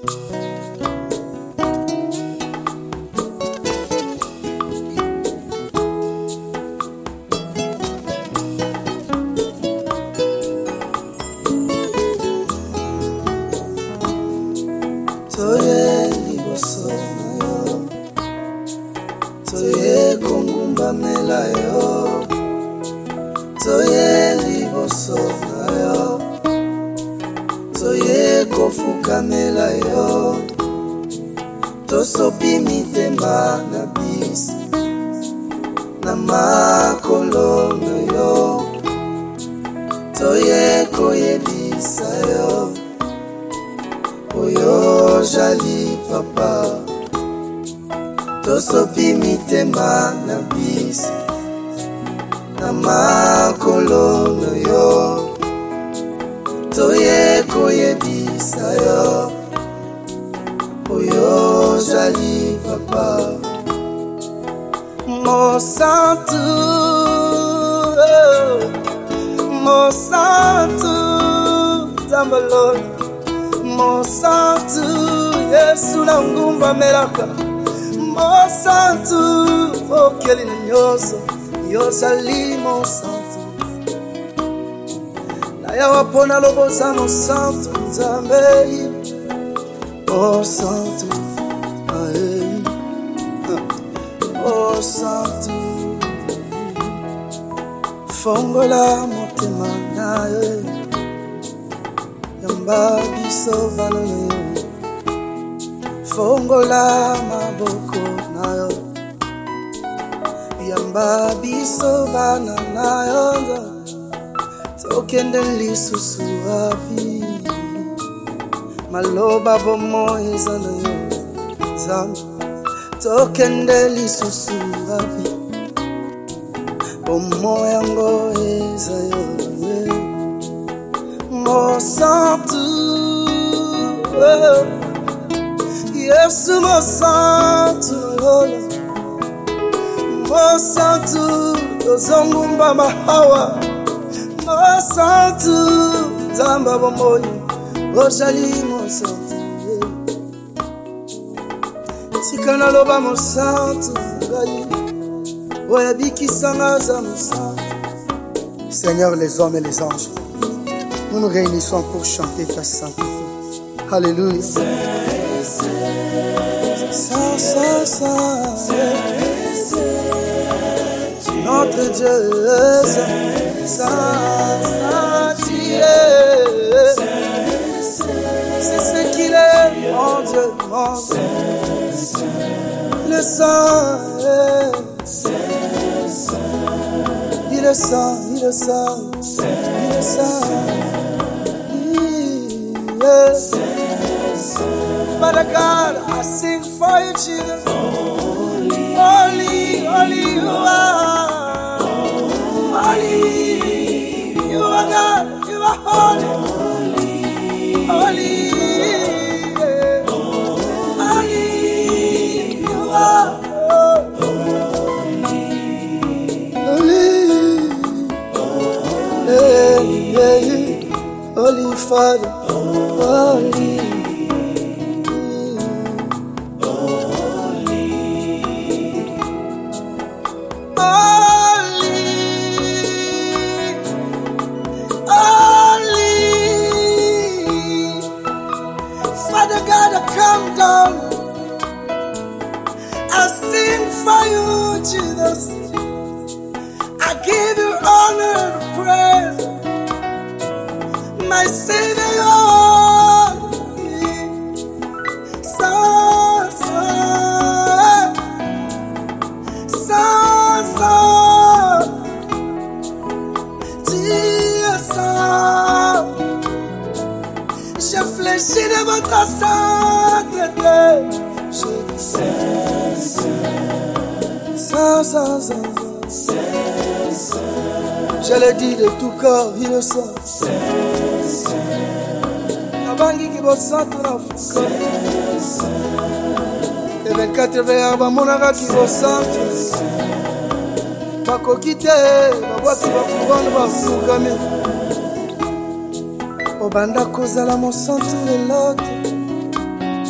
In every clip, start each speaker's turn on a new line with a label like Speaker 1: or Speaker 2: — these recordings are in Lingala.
Speaker 1: Toye liboso na yo, toye kongumba mela yo, toye liboso na yo, toye kofuka mela yo, tosopi mitema na bisi na makolo na yo, toye koyebisa yo oyo jali papa, tosopi mitema na bisi na makolo na yo, toye koyebisa yo oyo jali papa. Monsanto Zambaloni, Monsanto Yesu na ngumba melaka, Monsanto okeli na nyoso yozali Monsanto na yawa pona loboza Monsanto Nzambe Monsanto Monsanto fongola motema na yo yamba biso bana na yo, fongola maboko na yo yamba biso bana na yo, tokende lisusu api maloba bomo eza na yo Nzambe, tokende lisusu api bomo yango eza yo Monsanto Yesu Monsanto Monsanto tozongumba mahawa Monsanto Nzamba bomoyi ozali Monsanto tika naloba Monsanto ngai oyebikisanga za Monsanto. Seigneur, les hommes et les anges, nous nous réunissons pour chanter ta sainteté. Alléluia. Notre Dieu, c'est ce qu'il est, mon Dieu, mon Dieu. Le sang, il est sang, il est sang, il est sang. Father God, I sing for you, Jesus. Holy, holy you are. Holy, you are God, you are holy. Holy, holy, you are. Holy, holy Father, holy. Come down, I sing for you, Jesus. I give you honor and praise, my Savior. Je fléchis devant ta sainteté. Je le dis de tout corps, il le sent. Abangi qui vous sent tout la foucault. Et 24 heures, bamonaka qui vous sent. Bakokite, babwaki bakubana bafukami. Obanda kozala Monsanto elote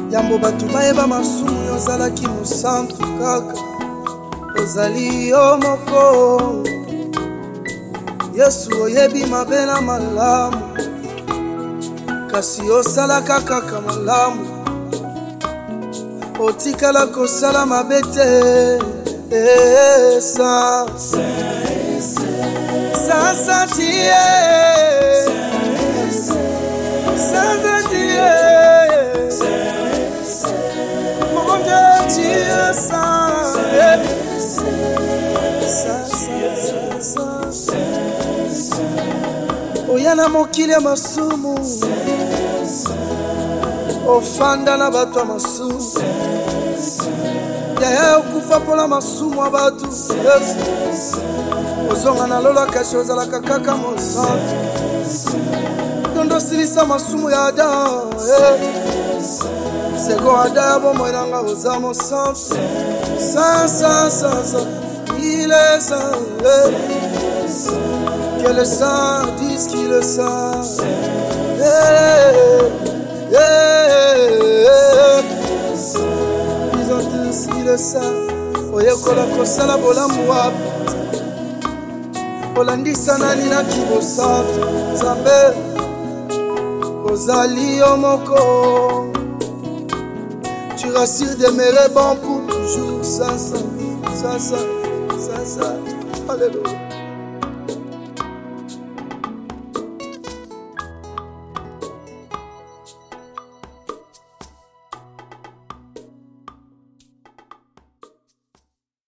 Speaker 1: yambo bato bayeba masumu yo ozalaki mosantu kaka ozali yo moko Yesu oyebi mabe na malamu kasi osalaka kaka malamu otikala kosala mabe te Sasa tie Mon Dieu tu es saint Oyana mokili ya masumu ofanda na bato ya masumu yaya okufa mpola masumu ya bato ozonga na lola kasi ozalaka kaka mosantu tondo silisa masumu ya Adam seko Adam ya bomoi nanga oza mosantu il est saint que les saints disent qu'il est saint ils ont tous qu'il est saint oyekola kosala bolamu wapi olandisa nani na kibosantu Nzambe ozali yo moko tu rassures demeurer bon pour toujours ça alléluia